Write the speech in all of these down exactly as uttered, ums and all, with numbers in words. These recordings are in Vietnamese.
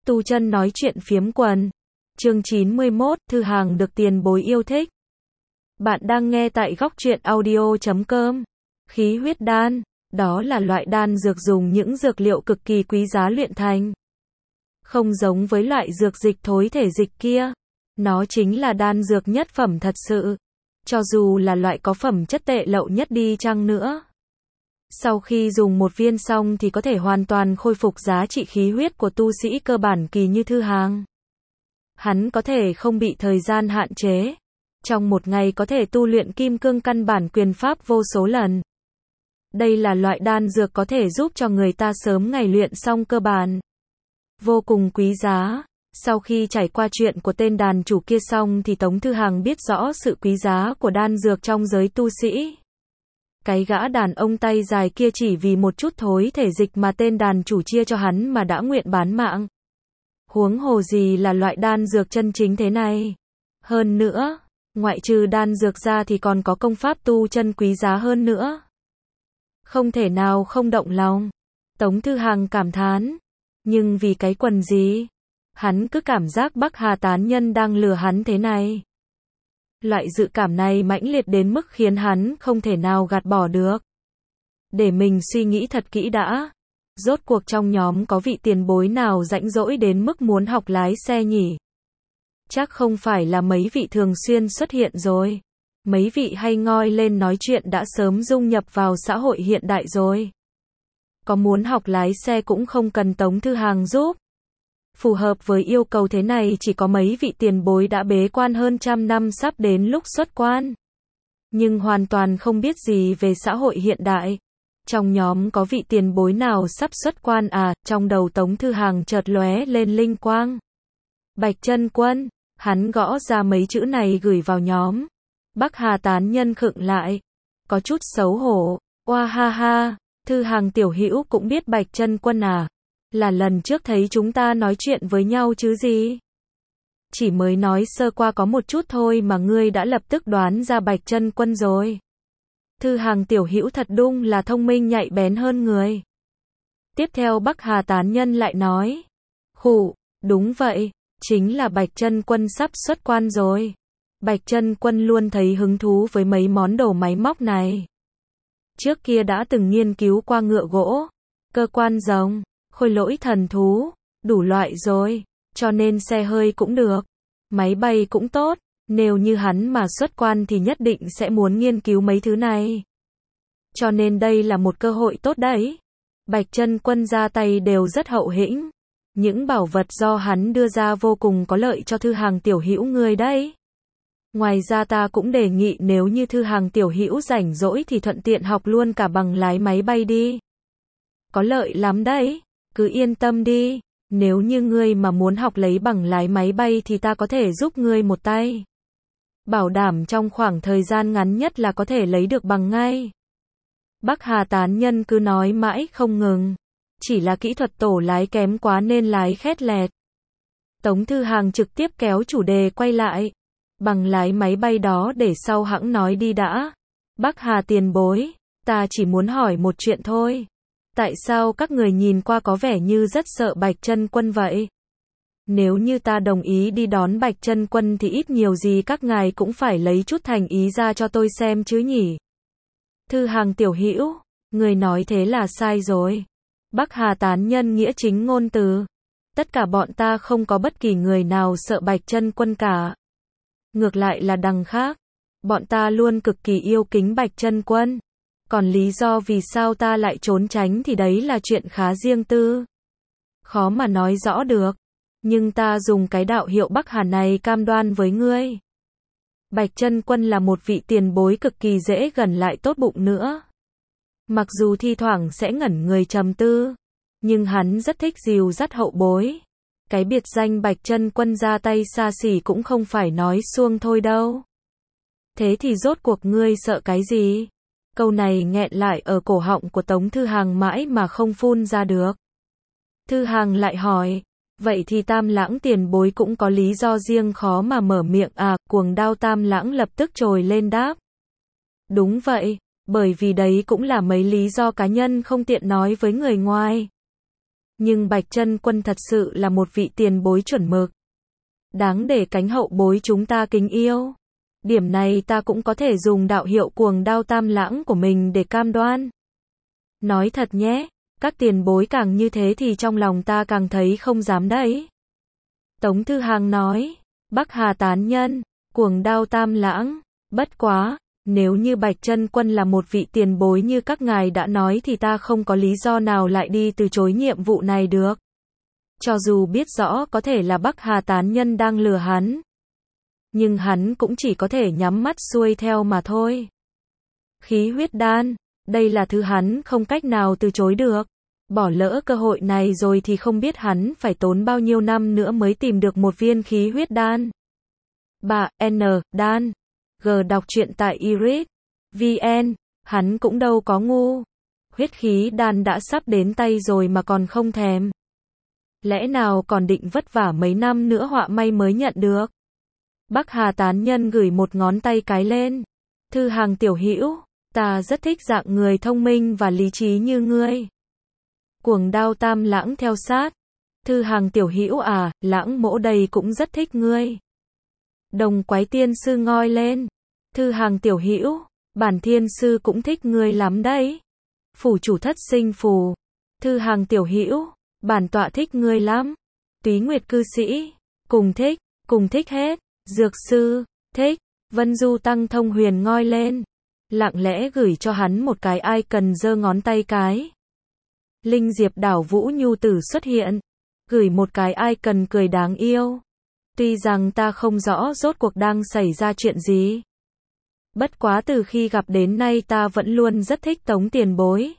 Tu chân nói chuyện phiếm quần. Chương chín mươi mốt, thư hàng được tiền bối yêu thích. Bạn đang nghe tại góc truyện audio chấm com. Khí huyết đan, đó là loại đan dược dùng những dược liệu cực kỳ quý giá luyện thành. Không giống với loại dược dịch thối thể dịch kia. Nó chính là đan dược nhất phẩm thật sự. Cho dù là loại có phẩm chất tệ lậu nhất đi chăng nữa. Sau khi dùng một viên xong thì có thể hoàn toàn khôi phục giá trị khí huyết của tu sĩ cơ bản kỳ như Thư Hàng. Hắn có thể không bị thời gian hạn chế. Trong một ngày có thể tu luyện kim cương căn bản quyền pháp vô số lần. Đây là loại đan dược có thể giúp cho người ta sớm ngày luyện xong cơ bản. Vô cùng quý giá. Sau khi trải qua chuyện của tên đàn chủ kia xong thì Tống Thư Hàng biết rõ sự quý giá của đan dược trong giới tu sĩ. Cái gã đàn ông tay dài kia chỉ vì một chút thối thể dịch mà tên đàn chủ chia cho hắn mà đã nguyện bán mạng. Huống hồ gì là loại đan dược chân chính thế này. Hơn nữa, ngoại trừ đan dược ra thì còn có công pháp tu chân quý giá hơn nữa. Không thể nào không động lòng. Tống Thư Hàng cảm thán. Nhưng vì cái quần gì? Hắn cứ cảm giác Bắc Hà tán nhân đang lừa hắn thế này. Loại dự cảm này mãnh liệt đến mức khiến hắn không thể nào gạt bỏ được. Để mình suy nghĩ thật kỹ đã. Rốt cuộc trong nhóm có vị tiền bối nào rãnh rỗi đến mức muốn học lái xe nhỉ? Chắc không phải là mấy vị thường xuyên xuất hiện rồi. Mấy vị hay ngoi lên nói chuyện đã sớm dung nhập vào xã hội hiện đại rồi. Có muốn học lái xe cũng không cần Tống Thư Hàng giúp. Phù hợp với yêu cầu thế này chỉ có mấy vị tiền bối đã bế quan hơn trăm năm sắp đến lúc xuất quan. Nhưng hoàn toàn không biết gì về xã hội hiện đại. Trong nhóm có vị tiền bối nào sắp xuất quan à? Trong đầu Tống Thư Hàng chợt lóe lên linh quang. Bạch Chân Quân, hắn gõ ra mấy chữ này gửi vào nhóm. Bắc Hà tán nhân khựng lại, có chút xấu hổ. Oa ha ha, Thư Hàng tiểu hữu cũng biết Bạch Chân Quân à? Là lần trước thấy chúng ta nói chuyện với nhau chứ gì? Chỉ mới nói sơ qua có một chút thôi mà ngươi đã lập tức đoán ra Bạch Chân Quân rồi. Thư Hàng tiểu hữu thật đúng là thông minh nhạy bén hơn người. Tiếp theo Bắc Hà tán nhân lại nói. Khụ, đúng vậy, chính là Bạch Chân Quân sắp xuất quan rồi. Bạch Chân Quân luôn thấy hứng thú với mấy món đồ máy móc này. Trước kia đã từng nghiên cứu qua ngựa gỗ, cơ quan rồng, khôi lỗi thần thú, đủ loại rồi, cho nên xe hơi cũng được, máy bay cũng tốt, nếu như hắn mà xuất quan thì nhất định sẽ muốn nghiên cứu mấy thứ này. Cho nên đây là một cơ hội tốt đấy. Bạch Chân Quân ra tay đều rất hậu hĩnh, những bảo vật do hắn đưa ra vô cùng có lợi cho Thư Hàng tiểu hữu người đấy. Ngoài ra ta cũng đề nghị nếu như Thư Hàng tiểu hữu rảnh rỗi thì thuận tiện học luôn cả bằng lái máy bay đi. Có lợi lắm đấy. Cứ yên tâm đi, nếu như ngươi mà muốn học lấy bằng lái máy bay thì ta có thể giúp ngươi một tay. Bảo đảm trong khoảng thời gian ngắn nhất là có thể lấy được bằng ngay. Bắc Hà tán nhân cứ nói mãi không ngừng. Chỉ là kỹ thuật tổ lái kém quá nên lái khét lẹt. Tống Thư Hàng trực tiếp kéo chủ đề quay lại. Bằng lái máy bay đó để sau hẵng nói đi đã. Bắc Hà tiền bối, ta chỉ muốn hỏi một chuyện thôi. Tại sao các người nhìn qua có vẻ như rất sợ Bạch Chân Quân vậy? Nếu như ta đồng ý đi đón Bạch Chân Quân thì ít nhiều gì các ngài cũng phải lấy chút thành ý ra cho tôi xem chứ nhỉ? Thư Hàng tiểu hữu, người nói thế là sai rồi. Bắc Hà tán nhân nghĩa chính ngôn từ. Tất cả bọn ta không có bất kỳ người nào sợ Bạch Chân Quân cả. Ngược lại là đằng khác. Bọn ta luôn cực kỳ yêu kính Bạch Chân Quân. Còn lý do vì sao ta lại trốn tránh thì đấy là chuyện khá riêng tư. Khó mà nói rõ được. Nhưng ta dùng cái đạo hiệu Bắc Hà này cam đoan với ngươi. Bạch Chân Quân là một vị tiền bối cực kỳ dễ gần lại tốt bụng nữa. Mặc dù thi thoảng sẽ ngẩn người trầm tư. Nhưng hắn rất thích dìu dắt hậu bối. Cái biệt danh Bạch Chân Quân ra tay xa xỉ cũng không phải nói suông thôi đâu. Thế thì rốt cuộc ngươi sợ cái gì? Câu này nghẹn lại ở cổ họng của Tống Thư Hàng mãi mà không phun ra được. Thư Hàng lại hỏi, vậy thì Tam Lãng tiền bối cũng có lý do riêng khó mà mở miệng à? Cuồng Đao Tam Lãng lập tức trồi lên đáp. Đúng vậy, bởi vì đấy cũng là mấy lý do cá nhân không tiện nói với người ngoài. Nhưng Bạch Chân Quân thật sự là một vị tiền bối chuẩn mực. Đáng để cánh hậu bối chúng ta kính yêu. Điểm này ta cũng có thể dùng đạo hiệu Cuồng Đao Tam Lãng của mình để cam đoan. Nói thật nhé, các tiền bối càng như thế thì trong lòng ta càng thấy không dám đấy. Tống Thư Hàng nói, Bắc Hà tán nhân, Cuồng Đao Tam Lãng, bất quá, nếu như Bạch Chân Quân là một vị tiền bối như các ngài đã nói thì ta không có lý do nào lại đi từ chối nhiệm vụ này được. Cho dù biết rõ có thể là Bắc Hà tán nhân đang lừa hắn, nhưng hắn cũng chỉ có thể nhắm mắt xuôi theo mà thôi. Khí huyết đan, đây là thứ hắn không cách nào từ chối được. Bỏ lỡ cơ hội này rồi thì không biết hắn phải tốn bao nhiêu năm nữa mới tìm được một viên khí huyết đan. Bà N. Đan. G đọc truyện tại iris chấm vn. Hắn cũng đâu có ngu. Huyết khí đan đã sắp đến tay rồi mà còn không thèm. Lẽ nào còn định vất vả mấy năm nữa họa may mới nhận được. Bắc Hà tán nhân gửi một ngón tay cái lên. Thư Hàng tiểu hữu, ta rất thích dạng người thông minh và lý trí như ngươi. Cuồng Đao Tam Lãng theo sát. Thư Hàng tiểu hữu à, Lãng mỗ đây cũng rất thích ngươi. Đồng Quái Tiên sư ngoi lên. Thư Hàng tiểu hữu, bản Thiên sư cũng thích ngươi lắm đấy. Phủ chủ thất sinh phù. Thư Hàng tiểu hữu, bản tọa thích ngươi lắm. Túy Nguyệt cư sĩ, cùng thích, cùng thích hết. Dược sư, thích. Vân Du Tăng Thông Huyền ngoi lên. Lặng lẽ gửi cho hắn một cái icon giơ ngón tay cái. Linh Diệp Đảo Vũ Nhu Tử xuất hiện. Gửi một cái icon cười đáng yêu. Tuy rằng ta không rõ rốt cuộc đang xảy ra chuyện gì. Bất quá từ khi gặp đến nay ta vẫn luôn rất thích Tống tiền bối.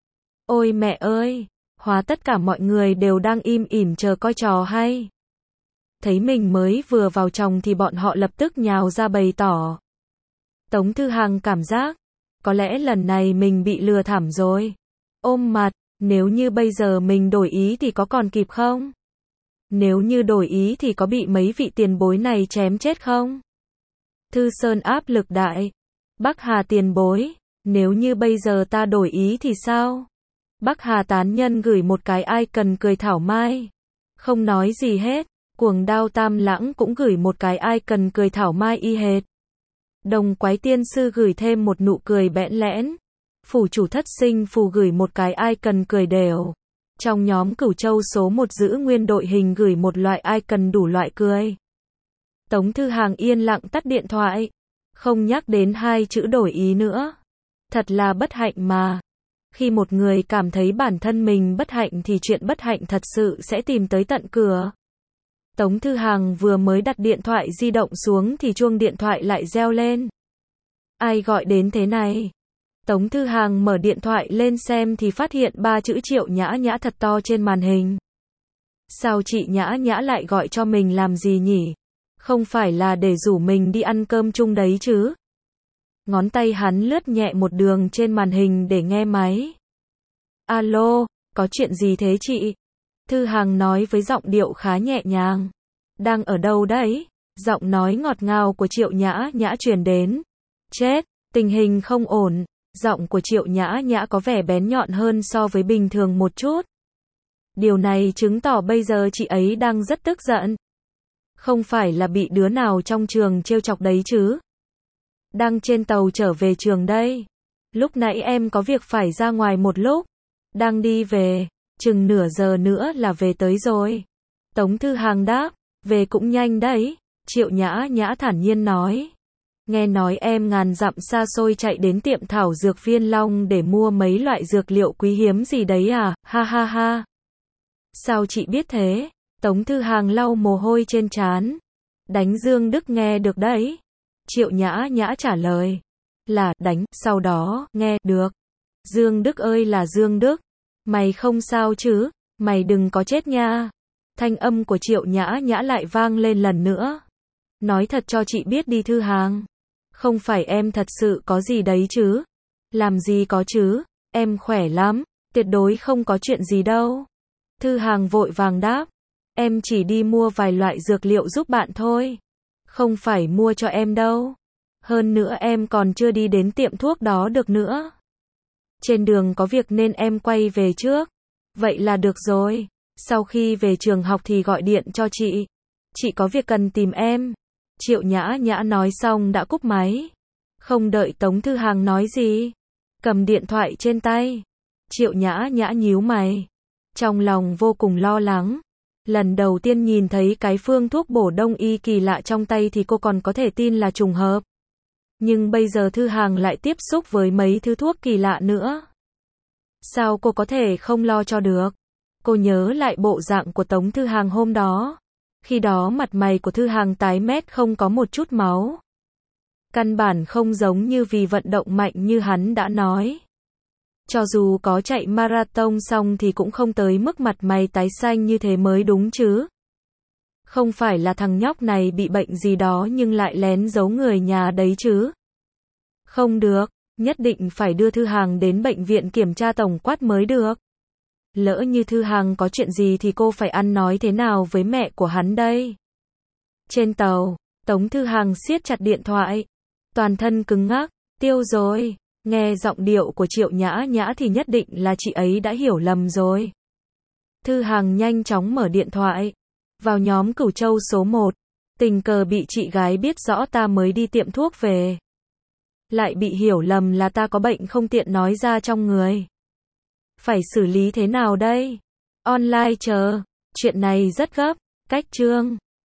Ôi mẹ ơi, hóa tất cả mọi người đều đang im ỉm chờ coi trò hay. Thấy mình mới vừa vào chồng thì bọn họ lập tức nhào ra bày tỏ. Tống Thư Hàng cảm giác, có lẽ lần này mình bị lừa thảm rồi. Ôm mặt, nếu như bây giờ mình đổi ý thì có còn kịp không? Nếu như đổi ý thì có bị mấy vị tiền bối này chém chết không? Thư Sơn áp lực đại. Bắc Hà tiền bối, nếu như bây giờ ta đổi ý thì sao? Bắc Hà tán nhân gửi một cái icon cười thảo mai. Không nói gì hết. Cuồng Đao Tam Lãng cũng gửi một cái icon cười thảo mai y hệt. Đồng Quái Tiên sư gửi thêm một nụ cười bẽn lẽn. Phủ chủ thất sinh phù gửi một cái icon cười đều. Trong nhóm Cửu Châu số một giữ nguyên đội hình gửi một loại icon đủ loại cười. Tống Thư Hàng yên lặng tắt điện thoại. Không nhắc đến hai chữ đổi ý nữa. Thật là bất hạnh mà. Khi một người cảm thấy bản thân mình bất hạnh thì chuyện bất hạnh thật sự sẽ tìm tới tận cửa. Tống Thư Hàng vừa mới đặt điện thoại di động xuống thì chuông điện thoại lại reo lên. Ai gọi đến thế này? Tống Thư Hàng mở điện thoại lên xem thì phát hiện ba chữ Triệu Nhã Nhã thật to trên màn hình. Sao chị Nhã Nhã lại gọi cho mình làm gì nhỉ? Không phải là để rủ mình đi ăn cơm chung đấy chứ? Ngón tay hắn lướt nhẹ một đường trên màn hình để nghe máy. Alo, có chuyện gì thế chị? Thư Hàng nói với giọng điệu khá nhẹ nhàng. Đang ở đâu đấy? Giọng nói ngọt ngào của Triệu Nhã Nhã truyền đến. Chết, tình hình không ổn. Giọng của Triệu Nhã Nhã có vẻ bén nhọn hơn so với bình thường một chút. Điều này chứng tỏ bây giờ chị ấy đang rất tức giận. Không phải là bị đứa nào trong trường trêu chọc đấy chứ? Đang trên tàu trở về trường đây. Lúc nãy em có việc phải ra ngoài một lúc. Đang đi về. Chừng nửa giờ nữa là về tới rồi. Tống Thư Hàng đáp, về cũng nhanh đấy. Triệu Nhã Nhã thản nhiên nói. Nghe nói em ngàn dặm xa xôi chạy đến tiệm thảo dược Viên Long để mua mấy loại dược liệu quý hiếm gì đấy à, ha ha ha. Sao chị biết thế? Tống Thư Hàng lau mồ hôi trên trán. Đánh Dương Đức nghe được đấy. Triệu Nhã Nhã trả lời. Là, đánh, sau đó, nghe, được. Dương Đức ơi là Dương Đức. Mày không sao chứ, mày đừng có chết nha. Thanh âm của Triệu Nhã Nhã lại vang lên lần nữa. Nói thật cho chị biết đi Thư Hàng. Không phải em thật sự có gì đấy chứ. Làm gì có chứ, em khỏe lắm, tuyệt đối không có chuyện gì đâu. Thư Hàng vội vàng đáp. Em chỉ đi mua vài loại dược liệu giúp bạn thôi. Không phải mua cho em đâu. Hơn nữa em còn chưa đi đến tiệm thuốc đó được nữa. Trên đường có việc nên em quay về trước. Vậy là được rồi. Sau khi về trường học thì gọi điện cho chị. Chị có việc cần tìm em. Triệu Nhã Nhã nói xong đã cúp máy. Không đợi Tống Thư Hàng nói gì. Cầm điện thoại trên tay. Triệu Nhã Nhã nhíu mày. Trong lòng vô cùng lo lắng. Lần đầu tiên nhìn thấy cái phương thuốc bổ đông y kỳ lạ trong tay thì cô còn có thể tin là trùng hợp. Nhưng bây giờ Thư Hàng lại tiếp xúc với mấy thứ thuốc kỳ lạ nữa. Sao cô có thể không lo cho được? Cô nhớ lại bộ dạng của Tống Thư Hàng hôm đó. Khi đó mặt mày của Thư Hàng tái mét không có một chút máu. Căn bản không giống như vì vận động mạnh như hắn đã nói. Cho dù có chạy marathon xong thì cũng không tới mức mặt mày tái xanh như thế mới đúng chứ. Không phải là thằng nhóc này bị bệnh gì đó nhưng lại lén giấu người nhà đấy chứ. Không được, nhất định phải đưa Thư Hàng đến bệnh viện kiểm tra tổng quát mới được. Lỡ như Thư Hàng có chuyện gì thì cô phải ăn nói thế nào với mẹ của hắn đây? Trên tàu, Tống Thư Hàng siết chặt điện thoại. Toàn thân cứng ngắc, tiêu rồi. Nghe giọng điệu của Triệu Nhã Nhã thì nhất định là chị ấy đã hiểu lầm rồi. Thư Hàng nhanh chóng mở điện thoại. Vào nhóm Cửu Châu số một. Tình cờ bị chị gái biết rõ ta mới đi tiệm thuốc về. Lại bị hiểu lầm là ta có bệnh không tiện nói ra trong người. Phải xử lý thế nào đây? Online chờ. Chuyện này rất gấp. Cách chương.